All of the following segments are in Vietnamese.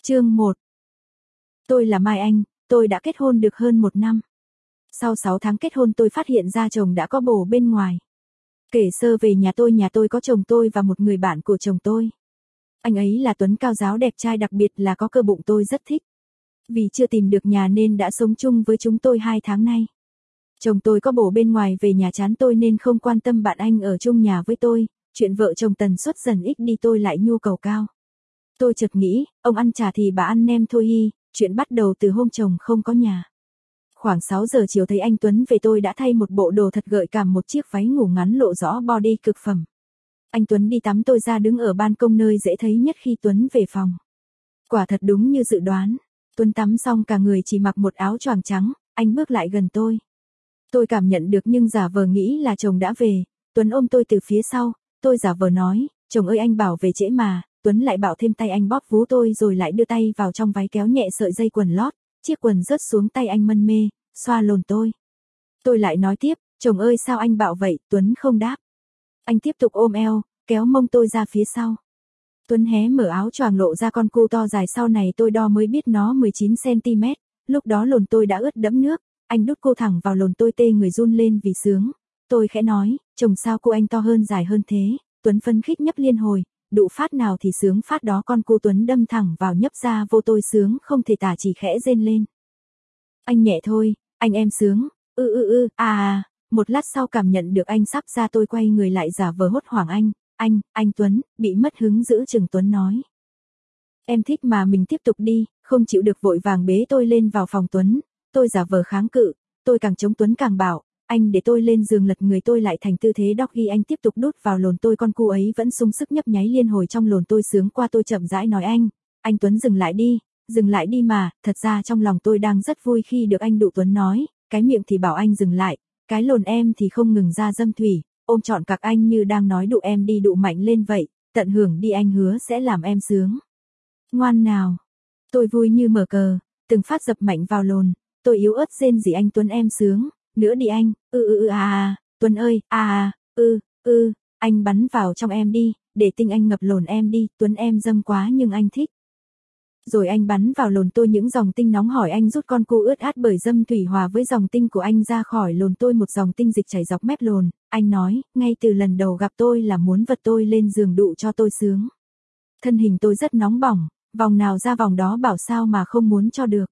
Chương 1. Tôi là Mai Anh, tôi đã kết hôn được hơn 1 năm. Sau 6 tháng kết hôn tôi phát hiện ra chồng đã có bồ bên ngoài. Kể sơ về nhà tôi có chồng tôi và một người bạn của chồng tôi. Anh ấy là Tuấn cao ráo đẹp trai, đặc biệt là có cơ bụng, tôi rất thích. Vì chưa tìm được nhà nên đã sống chung với chúng tôi 2 tháng nay. Chồng tôi có bồ bên ngoài về nhà chán tôi nên không quan tâm bạn anh ở chung nhà với tôi, chuyện vợ chồng tần suất dần ít đi tôi lại nhu cầu cao. Tôi chợt nghĩ, ông ăn chả thì bà ăn nem thôi hi, chuyện bắt đầu từ hôm chồng không có nhà. Khoảng 6 giờ chiều thấy anh Tuấn về tôi đã thay một bộ đồ thật gợi cảm, một chiếc váy ngủ ngắn lộ rõ body cực phẩm. Anh Tuấn đi tắm, tôi ra đứng ở ban công nơi dễ thấy nhất khi Tuấn về phòng. Quả thật đúng như dự đoán, Tuấn tắm xong cả người chỉ mặc một áo choàng trắng, anh bước lại gần tôi. Tôi cảm nhận được nhưng giả vờ nghĩ là chồng đã về, Tuấn ôm tôi từ phía sau, tôi giả vờ nói, chồng ơi anh bảo về trễ mà, Tuấn lại bảo thêm tay anh bóp vú tôi rồi lại đưa tay vào trong váy kéo nhẹ sợi dây quần lót, chiếc quần rớt xuống tay anh mân mê, xoa lồn tôi. Tôi lại nói tiếp, chồng ơi sao anh bảo vậy, Tuấn không đáp. Anh tiếp tục ôm eo, kéo mông tôi ra phía sau. Tuấn hé mở áo choàng lộ ra con cu to dài, sau này tôi đo mới biết nó 19 cm, lúc đó lồn tôi đã ướt đẫm nước, anh đút cô thẳng vào lồn tôi, tê người run lên vì sướng. Tôi khẽ nói, chồng sao cô anh to hơn dài hơn thế, Tuấn phấn khích nhấp liên hồi, đụ phát nào thì sướng phát đó, con cu Tuấn đâm thẳng vào nhấp ra vô tôi sướng không thể tả, chỉ khẽ rên lên. Anh nhẹ thôi, anh em sướng, một lát sau cảm nhận được anh sắp ra tôi quay người lại giả vờ hốt hoảng, anh Tuấn, bị mất hứng giữ chừng. Tuấn nói. Em thích mà mình tiếp tục đi, không chịu được vội vàng bế tôi lên vào phòng Tuấn, tôi giả vờ kháng cự, tôi càng chống Tuấn càng bảo, anh để tôi lên giường, lật người tôi lại thành tư thế doggy, anh tiếp tục đút vào lồn tôi, con cu ấy vẫn sung sức nhấp nháy liên hồi trong lồn tôi sướng qua. Tôi chậm rãi nói anh Tuấn dừng lại đi mà, thật ra trong lòng tôi đang rất vui khi được anh đụ. Tuấn nói, cái miệng thì bảo anh dừng lại, cái lồn em thì không ngừng ra dâm thủy, ôm trọn cặc anh như đang nói đụ em đi, đụ mạnh lên vậy, tận hưởng đi, anh hứa sẽ làm em sướng. Ngoan nào. Tôi vui như mở cờ, từng phát dập mạnh vào lồn, tôi yếu ớt rên rỉ, anh Tuấn em sướng, nữa đi anh, Tuấn ơi, anh bắn vào trong em đi, để tinh anh ngập lồn em đi, Tuấn em dâm quá nhưng anh thích. Rồi anh bắn vào lồn tôi những dòng tinh nóng hổi, anh rút con cu ướt át bởi dâm thủy hòa với dòng tinh của anh ra khỏi lồn tôi, một dòng tinh dịch chảy dọc mép lồn, anh nói, ngay từ lần đầu gặp tôi là muốn vật tôi lên giường đụ cho tôi sướng. Thân hình tôi rất nóng bỏng, vòng nào ra vòng đó, bảo sao mà không muốn cho được.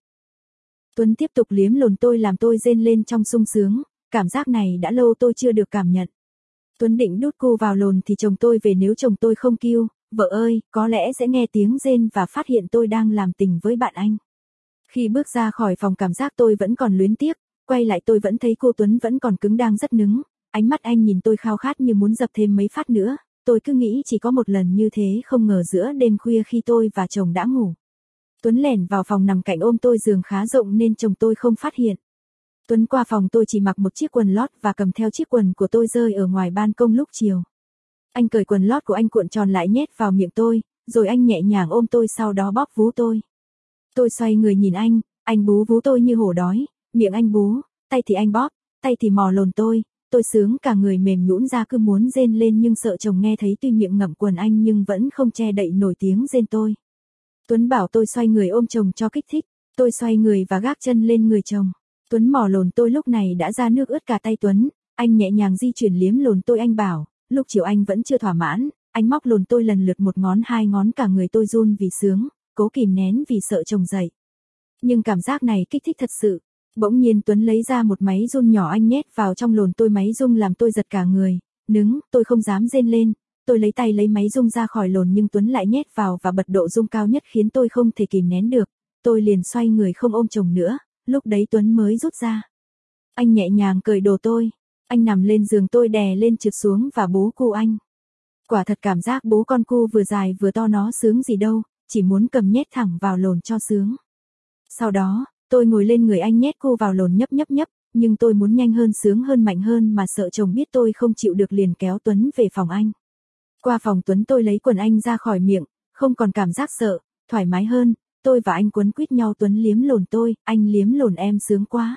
Tuấn tiếp tục liếm lồn tôi làm tôi rên lên trong sung sướng, cảm giác này đã lâu tôi chưa được cảm nhận. Tuấn định đút cu vào lồn thì chồng tôi về, nếu chồng tôi không kêu, vợ ơi, có lẽ sẽ nghe tiếng rên và phát hiện tôi đang làm tình với bạn anh. Khi bước ra khỏi phòng cảm giác tôi vẫn còn luyến tiếc, quay lại tôi vẫn thấy cô Tuấn vẫn còn cứng đang rất nứng, ánh mắt anh nhìn tôi khao khát như muốn dập thêm mấy phát nữa, tôi cứ nghĩ chỉ có một lần như thế, không ngờ giữa đêm khuya khi tôi và chồng đã ngủ. Tuấn lẻn vào phòng nằm cạnh ôm tôi, giường khá rộng nên chồng tôi không phát hiện. Tuấn qua phòng tôi chỉ mặc một chiếc quần lót và cầm theo chiếc quần của tôi rơi ở ngoài ban công lúc chiều. Anh cởi quần lót của anh cuộn tròn lại nhét vào miệng tôi, rồi anh nhẹ nhàng ôm tôi, sau đó bóp vú tôi. Tôi xoay người nhìn anh bú vú tôi như hổ đói, miệng anh bú, tay thì anh bóp, tay thì mò lồn tôi sướng cả người mềm nhũn ra cứ muốn rên lên nhưng sợ chồng nghe thấy, tuy miệng ngậm quần anh nhưng vẫn không che đậy nổi tiếng rên tôi. Tuấn bảo tôi xoay người ôm chồng cho kích thích, tôi xoay người và gác chân lên người chồng. Tuấn mò lồn tôi lúc này đã ra nước ướt cả tay Tuấn, anh nhẹ nhàng di chuyển liếm lồn tôi, anh bảo, lúc chiều anh vẫn chưa thỏa mãn, anh móc lồn tôi lần lượt 1 ngón 2 ngón, cả người tôi run vì sướng, cố kìm nén vì sợ chồng dậy. Nhưng cảm giác này kích thích thật sự. Bỗng nhiên Tuấn lấy ra một máy run nhỏ, anh nhét vào trong lồn tôi, máy rung làm tôi giật cả người, nứng, tôi không dám rên lên. Tôi lấy tay lấy máy rung ra khỏi lồn nhưng Tuấn lại nhét vào và bật độ rung cao nhất khiến tôi không thể kìm nén được. Tôi liền xoay người không ôm chồng nữa, lúc đấy Tuấn mới rút ra. Anh nhẹ nhàng cởi đồ tôi, anh nằm lên giường tôi đè lên trượt xuống và bú cu anh. Quả thật cảm giác bú con cu vừa dài vừa to nó sướng gì đâu, chỉ muốn cầm nhét thẳng vào lồn cho sướng. Sau đó, tôi ngồi lên người anh nhét cu vào lồn nhấp, nhưng tôi muốn nhanh hơn, sướng hơn, mạnh hơn mà sợ chồng biết tôi không chịu được, liền kéo Tuấn về phòng anh. Qua phòng Tuấn tôi lấy quần anh ra khỏi miệng, không còn cảm giác sợ, thoải mái hơn, tôi và anh quấn quýt nhau, Tuấn liếm lồn tôi, anh liếm lồn em sướng quá.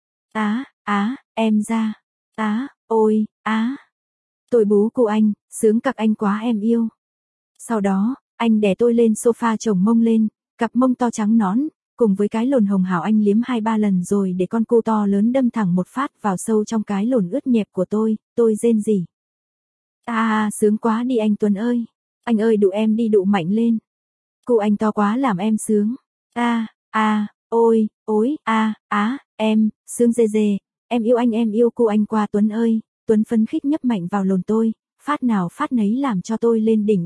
Em ra. Ôi. Tôi bú cu anh, sướng cặc anh quá em yêu. Sau đó, anh đè tôi lên sofa, chồng mông lên, cặp mông to trắng nõn, cùng với cái lồn hồng hào anh liếm 2-3 lần rồi để con cu to lớn đâm thẳng một phát vào sâu trong cái lồn ướt nhẹp của tôi rên rỉ. Sướng quá đi anh Tuấn ơi. Anh ơi đụ em đi, đụ mạnh lên. Cu anh to quá làm em sướng. Ôi, em, sướng dê dê, em yêu cu anh qua Tuấn ơi. Tuấn phấn khích nhấp mạnh vào lồn tôi, phát nào phát nấy làm cho tôi lên đỉnh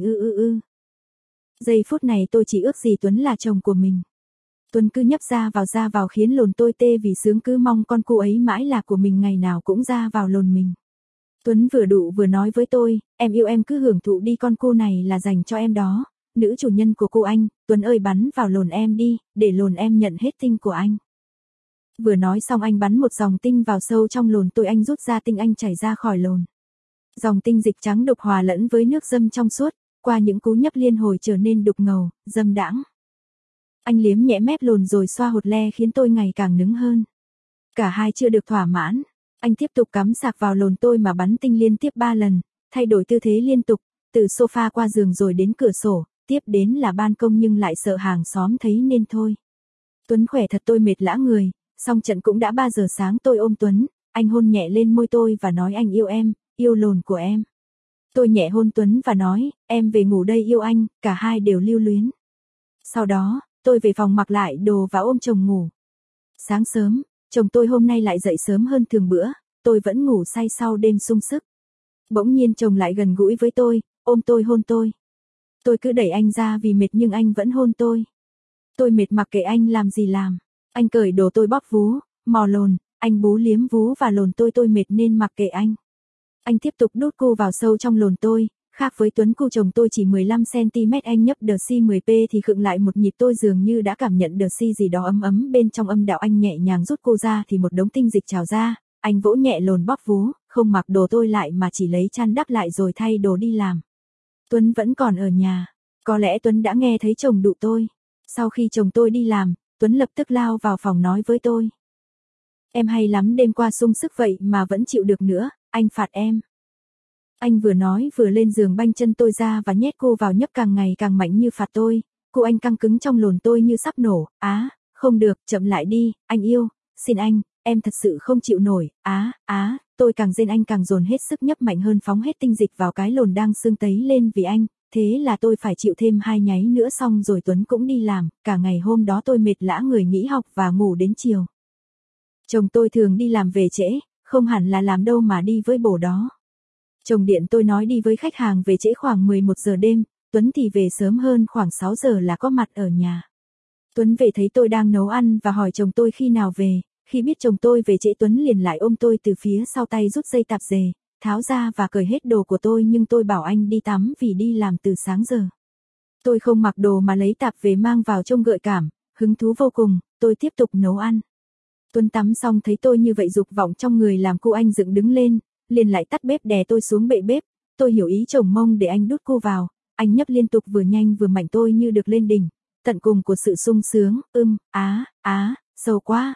Giây phút này tôi chỉ ước gì Tuấn là chồng của mình. Tuấn cứ nhấp ra vào khiến lồn tôi tê vì sướng, cứ mong con cu ấy mãi là của mình, ngày nào cũng ra vào lồn mình. Tuấn vừa đụ vừa nói với tôi, em yêu em cứ hưởng thụ đi, con cu này là dành cho em đó, nữ chủ nhân của cô anh, Tuấn ơi bắn vào lồn em đi, để lồn em nhận hết tinh của anh. Vừa nói xong anh bắn một dòng tinh vào sâu trong lồn tôi, anh rút ra tinh anh chảy ra khỏi lồn. Dòng tinh dịch trắng đục hòa lẫn với nước dâm trong suốt, qua những cú nhấp liên hồi trở nên đục ngầu, dâm đãng. Anh liếm nhẹ mép lồn rồi xoa hột le khiến tôi ngày càng nứng hơn. Cả hai chưa được thỏa mãn, anh tiếp tục cắm sạc vào lồn tôi mà bắn tinh liên tiếp 3 lần, thay đổi tư thế liên tục, từ sofa qua giường rồi đến cửa sổ, tiếp đến là ban công, nhưng lại sợ hàng xóm thấy nên thôi. Tuấn khỏe thật, tôi mệt lã người, xong trận cũng đã 3 giờ sáng. Tôi ôm Tuấn, anh hôn nhẹ lên môi tôi và nói anh yêu em, yêu lồn của em. Tôi nhẹ hôn Tuấn và nói, em về ngủ đây yêu anh, cả hai đều lưu luyến. Sau đó, tôi về phòng mặc lại đồ và ôm chồng ngủ. Sáng sớm, chồng tôi hôm nay lại dậy sớm hơn thường bữa, tôi vẫn ngủ say sau đêm sung sức. Bỗng nhiên chồng lại gần gũi với tôi, ôm tôi hôn tôi. Tôi cứ đẩy anh ra vì mệt nhưng anh vẫn hôn tôi. Tôi mệt mặc kệ anh làm gì làm. Anh cởi đồ tôi bóp vú, mò lồn, anh bú liếm vú và lồn tôi mệt nên mặc kệ anh. Anh tiếp tục đút cu vào sâu trong lồn tôi, khác với Tuấn cu chồng tôi chỉ 15cm, anh nhấp đờ si 10p thì khựng lại một nhịp, tôi dường như đã cảm nhận đờ si gì đó ấm ấm bên trong âm đạo. Anh nhẹ nhàng rút cu ra thì một đống tinh dịch trào ra, anh vỗ nhẹ lồn bóp vú, không mặc đồ tôi lại mà chỉ lấy chăn đắp lại rồi thay đồ đi làm. Tuấn vẫn còn ở nhà, có lẽ Tuấn đã nghe thấy chồng đụ tôi. Sau khi chồng tôi đi làm, Tuấn lập tức lao vào phòng nói với tôi. Em hay lắm, đêm qua sung sức vậy mà vẫn chịu được nữa, anh phạt em. Anh vừa nói vừa lên giường banh chân tôi ra và nhét cô vào nhấp càng ngày càng mạnh như phạt tôi. Cô anh căng cứng trong lồn tôi như sắp nổ. Không được, chậm lại đi, anh yêu, xin anh, em thật sự không chịu nổi. Tôi càng rên anh càng dồn hết sức nhấp mạnh hơn, phóng hết tinh dịch vào cái lồn đang sưng tấy lên vì anh. Thế là tôi phải chịu thêm 2 nháy nữa, xong rồi Tuấn cũng đi làm. Cả ngày hôm đó tôi mệt lã người, nghỉ học và ngủ đến chiều. Chồng tôi thường đi làm về trễ, không hẳn là làm đâu mà đi với bồ đó. Chồng điện tôi nói đi với khách hàng về trễ khoảng 11 giờ đêm, Tuấn thì về sớm hơn khoảng 6 giờ là có mặt ở nhà. Tuấn về thấy tôi đang nấu ăn và hỏi chồng tôi khi nào về. Khi biết chồng tôi về trễ, Tuấn liền lại ôm tôi từ phía sau, tay rút dây tạp dề, tháo ra và cởi hết đồ của tôi, nhưng tôi bảo anh đi tắm vì đi làm từ sáng giờ. Tôi không mặc đồ mà lấy tạp về mang vào trông gợi cảm, hứng thú vô cùng. Tôi tiếp tục nấu ăn. Tuấn tắm xong thấy tôi như vậy, dục vọng trong người làm cô anh dựng đứng lên, liền lại tắt bếp đè tôi xuống bệ bếp. Tôi hiểu ý chồng mong để anh đút cô vào, anh nhấp liên tục vừa nhanh vừa mạnh, tôi như được lên đỉnh, tận cùng của sự sung sướng. Sâu quá,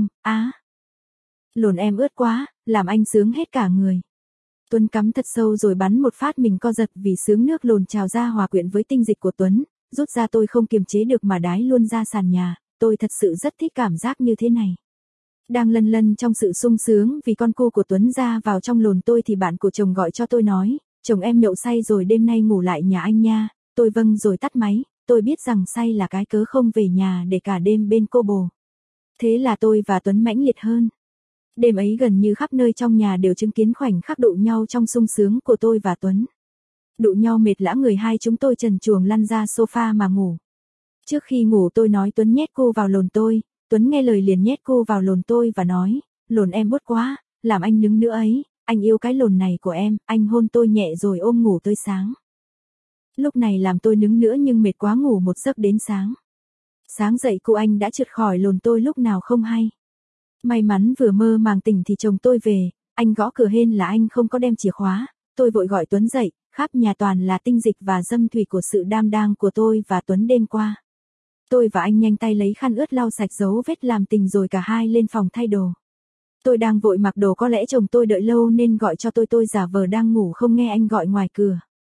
lồn em ướt quá, làm anh sướng hết cả người. Tuấn cắm thật sâu rồi bắn một phát, mình co giật vì sướng, nước lồn trào ra hòa quyện với tinh dịch của Tuấn, rút ra tôi không kiềm chế được mà đái luôn ra sàn nhà. Tôi thật sự rất thích cảm giác như thế này. Đang lân lân trong sự sung sướng vì con cu của Tuấn ra vào trong lồn tôi thì bạn của chồng gọi cho tôi nói, chồng em nhậu say rồi, đêm nay ngủ lại nhà anh nha. Tôi vâng rồi tắt máy, tôi biết rằng say là cái cớ không về nhà để cả đêm bên cô bồ. Thế là tôi và Tuấn mãnh liệt hơn. Đêm ấy gần như khắp nơi trong nhà đều chứng kiến khoảnh khắc đụ nhau trong sung sướng của tôi và Tuấn. Đụ nhau mệt lã người, hai chúng tôi trần truồng lăn ra sofa mà ngủ. Trước khi ngủ tôi nói Tuấn nhét cô vào lồn tôi, Tuấn nghe lời liền nhét cô vào lồn tôi và nói, lồn em bút quá, làm anh nứng nữa ấy, anh yêu cái lồn này của em. Anh hôn tôi nhẹ rồi ôm ngủ tới sáng. Lúc này làm tôi nứng nữa nhưng mệt quá, ngủ một giấc đến sáng. Sáng dậy cô anh đã trượt khỏi lồn tôi lúc nào không hay. May mắn vừa mơ màng tỉnh thì chồng tôi về, anh gõ cửa hên là anh không có đem chìa khóa. Tôi vội gọi Tuấn dậy, khắp nhà toàn là tinh dịch và dâm thủy của sự đam đang của tôi và Tuấn đêm qua. Tôi và anh nhanh tay lấy khăn ướt lau sạch dấu vết làm tình rồi cả hai lên phòng thay đồ. Tôi đang vội mặc đồ, có lẽ chồng tôi đợi lâu nên gọi cho tôi giả vờ đang ngủ không nghe anh gọi ngoài cửa.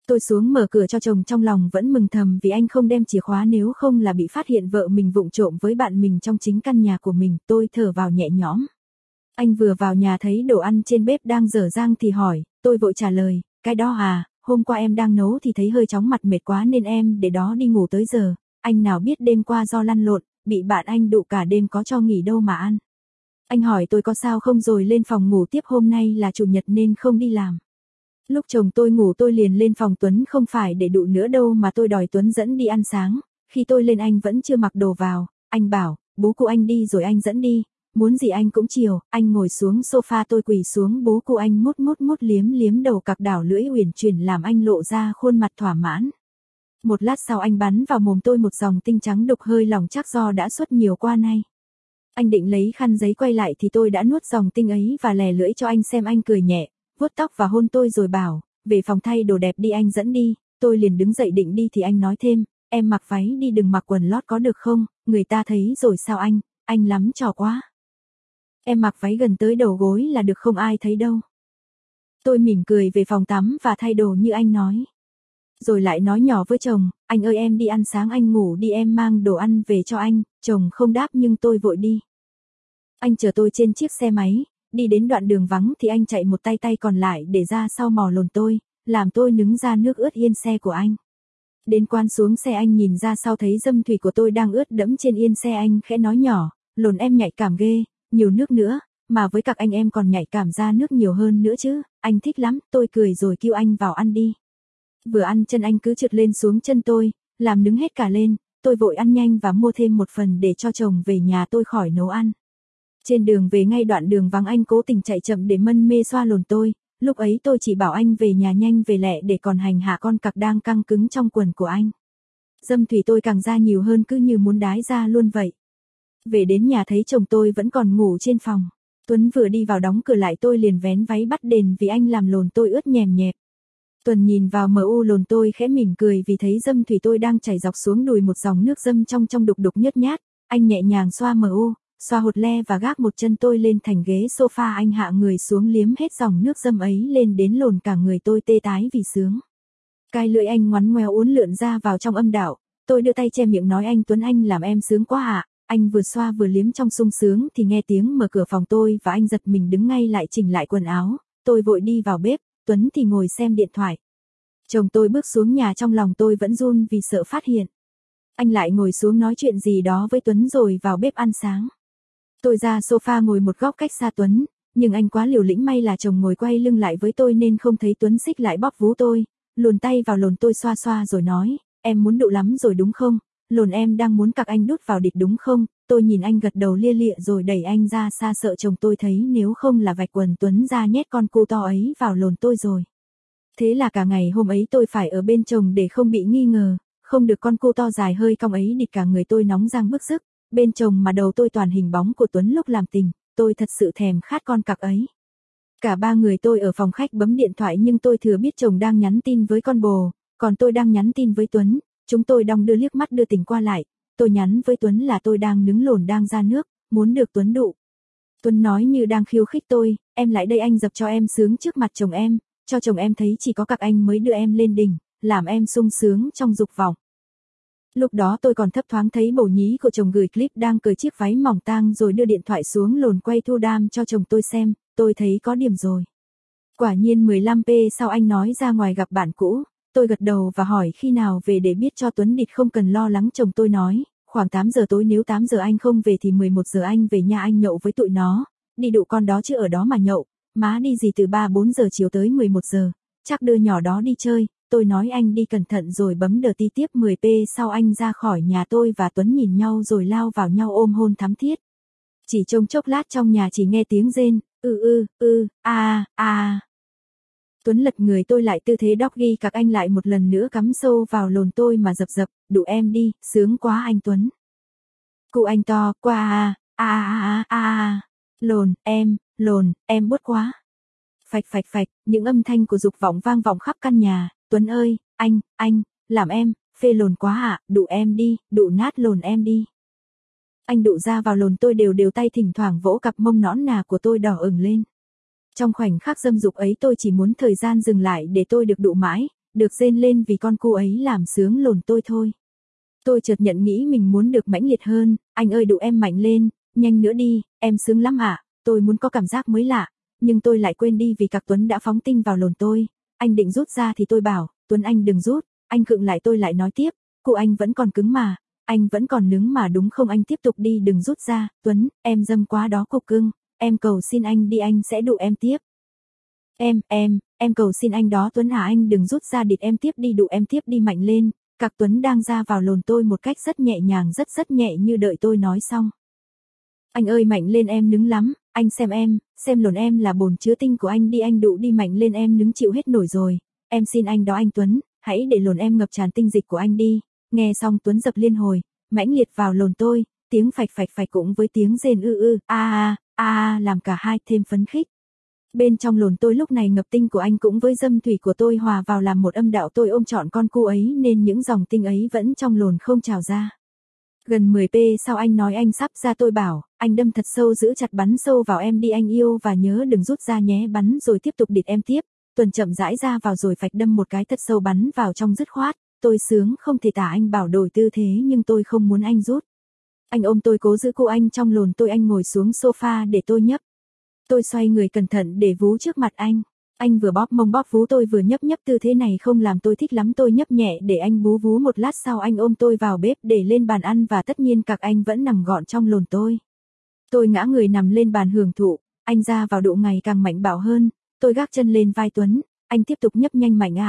Tôi xuống mở cửa cho chồng, trong lòng vẫn mừng thầm vì anh không đem chìa khóa, nếu không là bị phát hiện vợ mình vụng trộm với bạn mình trong chính căn nhà của mình. Tôi thở vào nhẹ nhõm. Anh vừa vào nhà thấy đồ ăn trên bếp đang dở dang thì hỏi, tôi vội trả lời, cái đó à, hôm qua em đang nấu thì thấy hơi chóng mặt mệt quá nên em để đó đi ngủ tới giờ. Anh nào biết đêm qua do lăn lộn, bị bạn anh đụ cả đêm có cho nghỉ đâu mà ăn. Anh hỏi tôi có sao không rồi lên phòng ngủ tiếp, hôm nay là chủ nhật nên không đi làm. Lúc chồng tôi ngủ tôi liền lên phòng Tuấn, không phải để đụ nữa đâu mà tôi đòi Tuấn dẫn đi ăn sáng. Khi tôi lên anh vẫn chưa mặc đồ vào, anh bảo, bố cụ anh đi rồi anh dẫn đi, muốn gì anh cũng chiều. Anh ngồi xuống sofa, tôi quỳ xuống, bố cụ anh mút liếm liếm đầu cặc đảo lưỡi uyển chuyển làm anh lộ ra khuôn mặt thỏa mãn. Một lát sau anh bắn vào mồm tôi một dòng tinh trắng đục hơi lỏng chắc do đã suốt nhiều qua nay. Anh định lấy khăn giấy quay lại thì tôi đã nuốt dòng tinh ấy và lè lưỡi cho anh xem. Anh cười nhẹ, vuốt tóc và hôn tôi rồi bảo, về phòng thay đồ đẹp đi, anh dẫn đi. Tôi liền đứng dậy định đi thì anh nói thêm, em mặc váy đi đừng mặc quần lót có được không, người ta thấy rồi sao anh lắm trò quá. Em mặc váy gần tới đầu gối là được, không ai thấy đâu. Tôi mỉm cười về phòng tắm và thay đồ như anh nói. Rồi lại nói nhỏ với chồng, anh ơi em đi ăn sáng, anh ngủ đi, em mang đồ ăn về cho anh. Chồng không đáp nhưng tôi vội đi. Anh chờ tôi trên chiếc xe máy, đi đến đoạn đường vắng thì anh chạy một tay, tay còn lại để ra sau mò lồn tôi, làm tôi nứng ra nước ướt yên xe của anh. Đến quán xuống xe anh nhìn ra sau thấy dâm thủy của tôi đang ướt đẫm trên yên xe, anh khẽ nói nhỏ, lồn em nhạy cảm ghê, nhiều nước nữa, mà với các anh em còn nhạy cảm ra nước nhiều hơn nữa chứ, anh thích lắm. Tôi cười rồi kêu anh vào ăn đi. Vừa ăn chân anh cứ trượt lên xuống chân tôi, làm nứng hết cả lên. Tôi vội ăn nhanh và mua thêm một phần để cho chồng về nhà tôi khỏi nấu ăn. Trên đường về ngay đoạn đường vắng anh cố tình chạy chậm để mân mê xoa lồn tôi. Lúc ấy tôi chỉ bảo anh về nhà nhanh về lẹ để còn hành hạ con cặc đang căng cứng trong quần của anh. Dâm thủy tôi càng ra nhiều hơn, cứ như muốn đái ra luôn vậy. Về đến nhà thấy chồng tôi vẫn còn ngủ trên phòng. Tuấn vừa đi vào đóng cửa lại tôi liền vén váy bắt đền vì anh làm lồn tôi ướt nhèm nhẹp. Tuần nhìn vào MU lồn tôi khẽ mỉm cười vì thấy dâm thủy tôi đang chảy dọc xuống đùi một dòng nước dâm trong đục đục nhớt nhát. Anh nhẹ nhàng xoa MU, xoa hột le và gác một chân tôi lên thành ghế sofa, anh hạ người xuống liếm hết dòng nước dâm ấy lên đến lồn cả người tôi tê tái vì sướng. Cái lưỡi anh ngoắn ngoéo uốn lượn ra vào trong âm đạo, tôi đưa tay che miệng nói anh Tuấn anh làm em sướng quá ạ. Anh vừa xoa vừa liếm trong sung sướng thì nghe tiếng mở cửa phòng tôi và anh giật mình đứng ngay lại chỉnh lại quần áo. Tôi vội đi vào bếp, Tuấn thì ngồi xem điện thoại. Chồng tôi bước xuống nhà, trong lòng tôi vẫn run vì sợ phát hiện. Anh lại ngồi xuống nói chuyện gì đó với Tuấn rồi vào bếp ăn sáng. Tôi ra sofa ngồi một góc cách xa Tuấn, nhưng anh quá liều lĩnh, may là chồng ngồi quay lưng lại với tôi nên không thấy Tuấn xích lại bóp vú tôi, luồn tay vào lồn tôi xoa xoa rồi nói, em muốn đụ lắm rồi đúng không? Lồn em đang muốn cặc anh đút vào địt đúng không? Tôi nhìn anh gật đầu lia lịa rồi đẩy anh ra xa, sợ chồng tôi thấy, nếu không là vạch quần Tuấn ra nhét con cu to ấy vào lồn tôi rồi. Thế là cả ngày hôm ấy tôi phải ở bên chồng để không bị nghi ngờ, không được con cu to dài hơi cong ấy địt cả người tôi nóng rang bức sức. Bên chồng mà đầu tôi toàn hình bóng của Tuấn lúc làm tình, tôi thật sự thèm khát con cặc ấy. Cả ba người tôi ở phòng khách bấm điện thoại nhưng tôi thừa biết chồng đang nhắn tin với con bồ, còn tôi đang nhắn tin với Tuấn. Chúng tôi đong đưa liếc mắt đưa tình qua lại. Tôi nhắn với Tuấn là tôi đang nướng lồn đang ra nước, muốn được Tuấn đụ. Tuấn nói như đang khiêu khích tôi, em lại đây anh dập cho em sướng trước mặt chồng em, cho chồng em thấy chỉ có cặc anh mới đưa em lên đỉnh, làm em sung sướng trong dục vọng. Lúc đó tôi còn thấp thoáng thấy bồ nhí của chồng gửi clip đang cởi chiếc váy mỏng tang rồi đưa điện thoại xuống lồn quay thu đam cho chồng tôi xem, tôi thấy có điểm rồi. Quả nhiên 15p sau anh nói ra ngoài gặp bạn cũ, tôi gật đầu và hỏi khi nào về để biết cho Tuấn địt không cần lo lắng. Chồng tôi nói, khoảng 8 giờ tối, nếu 8 giờ anh không về thì 11 giờ anh về nhà anh nhậu với tụi nó, đi đụ con đó chứ ở đó mà nhậu, má đi gì từ 3-4 giờ chiều tới 11 giờ, chắc đưa nhỏ đó đi chơi. Tôi nói anh đi cẩn thận rồi bấm đờ ti tiếp. 10p sau anh ra khỏi nhà, tôi và Tuấn nhìn nhau rồi lao vào nhau ôm hôn thắm thiết. Chỉ trong chốc lát trong nhà chỉ nghe tiếng rên, Tuấn lật người tôi lại tư thế doggy, cặc anh lại một lần nữa cắm sâu vào lồn tôi mà dập dập, đụ em đi, sướng quá anh Tuấn. Cụ anh to, qua lồn, em buốt quá. Phạch phạch phạch, những âm thanh của dục vọng vang vọng khắp căn nhà. Tuấn ơi, anh, làm em, phê lồn quá ạ, đụ em đi, đụ nát lồn em đi. Anh đụ ra vào lồn tôi đều đều, tay thỉnh thoảng vỗ cặp mông nõn nà của tôi đỏ ửng lên. Trong khoảnh khắc dâm dục ấy tôi chỉ muốn thời gian dừng lại để tôi được đụ mãi, được rên lên vì con cu ấy làm sướng lồn tôi thôi. Tôi chợt nhận nghĩ mình muốn được mãnh liệt hơn, anh ơi đụ em mạnh lên, nhanh nữa đi, em sướng lắm ạ, tôi muốn có cảm giác mới lạ, nhưng tôi lại quên đi vì Cạc Tuấn đã phóng tinh vào lồn tôi. Anh định rút ra thì tôi bảo, Tuấn anh đừng rút, anh khựng lại tôi lại nói tiếp, cụ anh vẫn còn cứng mà, anh vẫn còn nứng mà đúng không, anh tiếp tục đi đừng rút ra, Tuấn, em dâm quá đó cục cưng, em cầu xin anh đi anh sẽ đụ em tiếp. Em cầu xin anh đó Tuấn à anh đừng rút ra địt em tiếp đi đụ em tiếp đi mạnh lên, Cạc Tuấn đang ra vào lồn tôi một cách rất nhẹ nhàng rất nhẹ như đợi tôi nói xong. Anh ơi mạnh lên em nứng lắm, anh xem lồn em là bồn chứa tinh của anh đi anh đụ đi mạnh lên em nứng chịu hết nổi rồi, em xin anh đó anh Tuấn, hãy để lồn em ngập tràn tinh dịch của anh đi, nghe xong Tuấn dập liên hồi, mãnh liệt vào lồn tôi, tiếng phạch phạch cũng với tiếng rên làm cả hai thêm phấn khích. Bên trong lồn tôi lúc này ngập tinh của anh cũng với dâm thủy của tôi hòa vào làm một âm đạo tôi ôm trọn con cu ấy nên những dòng tinh ấy vẫn trong lồn không trào ra. Gần 10p sau anh nói anh sắp ra tôi bảo, anh đâm thật sâu giữ chặt bắn sâu vào em đi anh yêu và nhớ đừng rút ra nhé bắn rồi tiếp tục địt em tiếp, Tuần chậm rãi ra vào rồi phạch đâm một cái thật sâu bắn vào trong dứt khoát, tôi sướng không thể tả anh bảo đổi tư thế nhưng tôi không muốn anh rút. Anh ôm tôi cố giữ cô anh trong lồn tôi anh ngồi xuống sofa để tôi nhấp. Tôi xoay người cẩn thận để vú trước mặt anh vừa bóp mông bóp vú tôi vừa nhấp tư thế này không làm tôi thích lắm tôi nhấp nhẹ để anh bú vú một lát sau anh ôm tôi vào bếp để lên bàn ăn và tất nhiên Cạc anh vẫn nằm gọn trong lồn tôi. Tôi ngã người nằm lên bàn hưởng thụ, anh ra vào đụ ngày càng mạnh bạo hơn, tôi gác chân lên vai Tuấn, anh tiếp tục nhấp nhanh mạnh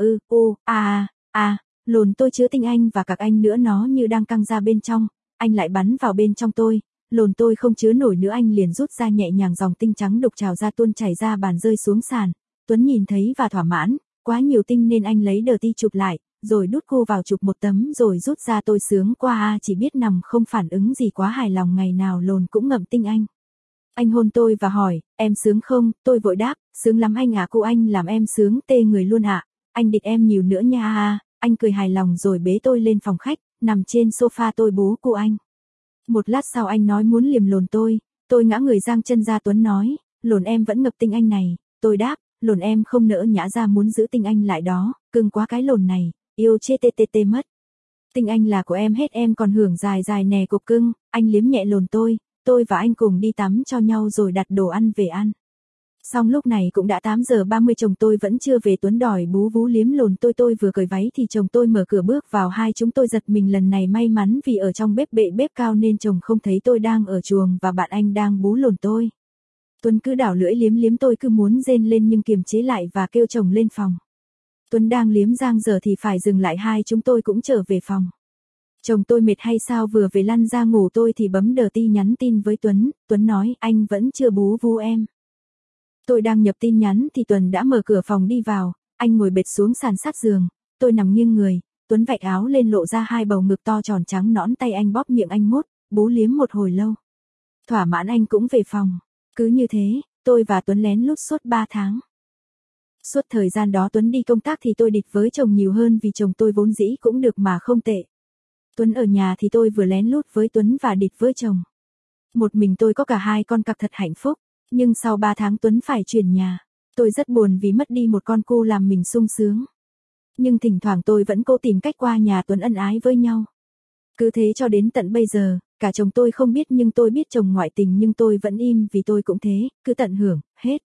lồn tôi chứa tinh anh và Cạc anh nữa nó như đang căng ra bên trong, anh lại bắn vào bên trong tôi. Lồn tôi không chứa nổi nữa anh liền rút ra nhẹ nhàng dòng tinh trắng đục trào ra tuôn chảy ra bàn rơi xuống sàn. Tuấn nhìn thấy và thỏa mãn, quá nhiều tinh nên anh lấy đờ ti chụp lại, rồi đút cô vào chụp một tấm rồi rút ra tôi sướng qua chỉ biết nằm không phản ứng gì quá hài lòng ngày nào lồn cũng ngậm tinh anh. Anh hôn tôi và hỏi, em sướng không, tôi vội đáp, sướng lắm anh à cụ anh làm em sướng tê người luôn ạ, anh địt em nhiều nữa nha anh cười hài lòng rồi bế tôi lên phòng khách, nằm trên sofa tôi bú cụ anh. Một lát sau anh nói muốn liềm lồn tôi ngã người giang chân ra Tuấn nói, lồn em vẫn ngập tinh anh này, tôi đáp, lồn em không nỡ nhã ra muốn giữ tinh anh lại đó, cưng quá cái lồn này, yêu chê tê tê tê mất. Tinh anh là của em hết em còn hưởng dài dài nè cục cưng, anh liếm nhẹ lồn tôi và anh cùng đi tắm cho nhau rồi đặt đồ ăn về ăn. Xong lúc này cũng đã 8:30 chồng tôi vẫn chưa về Tuấn đòi bú vú liếm lồn tôi vừa cởi váy thì chồng tôi mở cửa bước vào hai chúng tôi giật mình lần này may mắn vì ở trong bếp bệ bếp cao nên chồng không thấy tôi đang ở chuồng và bạn anh đang bú lồn tôi. Tuấn cứ đảo lưỡi liếm tôi cứ muốn rên lên nhưng kiềm chế lại và kêu chồng lên phòng. Tuấn đang liếm giang dở thì phải dừng lại hai chúng tôi cũng trở về phòng. Chồng tôi mệt hay sao vừa về lăn ra ngủ tôi thì bấm đờ ti nhắn tin với Tuấn nói anh vẫn chưa bú vú em. Tôi đang nhập tin nhắn thì Tuấn đã mở cửa phòng đi vào, anh ngồi bệt xuống sàn sát giường, tôi nằm nghiêng người, Tuấn vạch áo lên lộ ra hai bầu ngực to tròn trắng nõn tay anh bóp miệng anh mút, bú liếm một hồi lâu. Thỏa mãn anh cũng về phòng, cứ như thế, tôi và Tuấn lén lút suốt 3 tháng. Suốt thời gian đó Tuấn đi công tác thì tôi địt với chồng nhiều hơn vì chồng tôi vốn dĩ cũng được mà không tệ. Tuấn ở nhà thì tôi vừa lén lút với Tuấn và địt với chồng. Một mình tôi có cả hai con cặc thật hạnh phúc. Nhưng sau 3 tháng Tuấn phải chuyển nhà, tôi rất buồn vì mất đi một con cu làm mình sung sướng. Nhưng thỉnh thoảng tôi vẫn cố tìm cách qua nhà Tuấn ân ái với nhau. Cứ thế cho đến tận bây giờ, cả chồng tôi không biết nhưng tôi biết chồng ngoại tình nhưng tôi vẫn im vì tôi cũng thế, cứ tận hưởng, hết.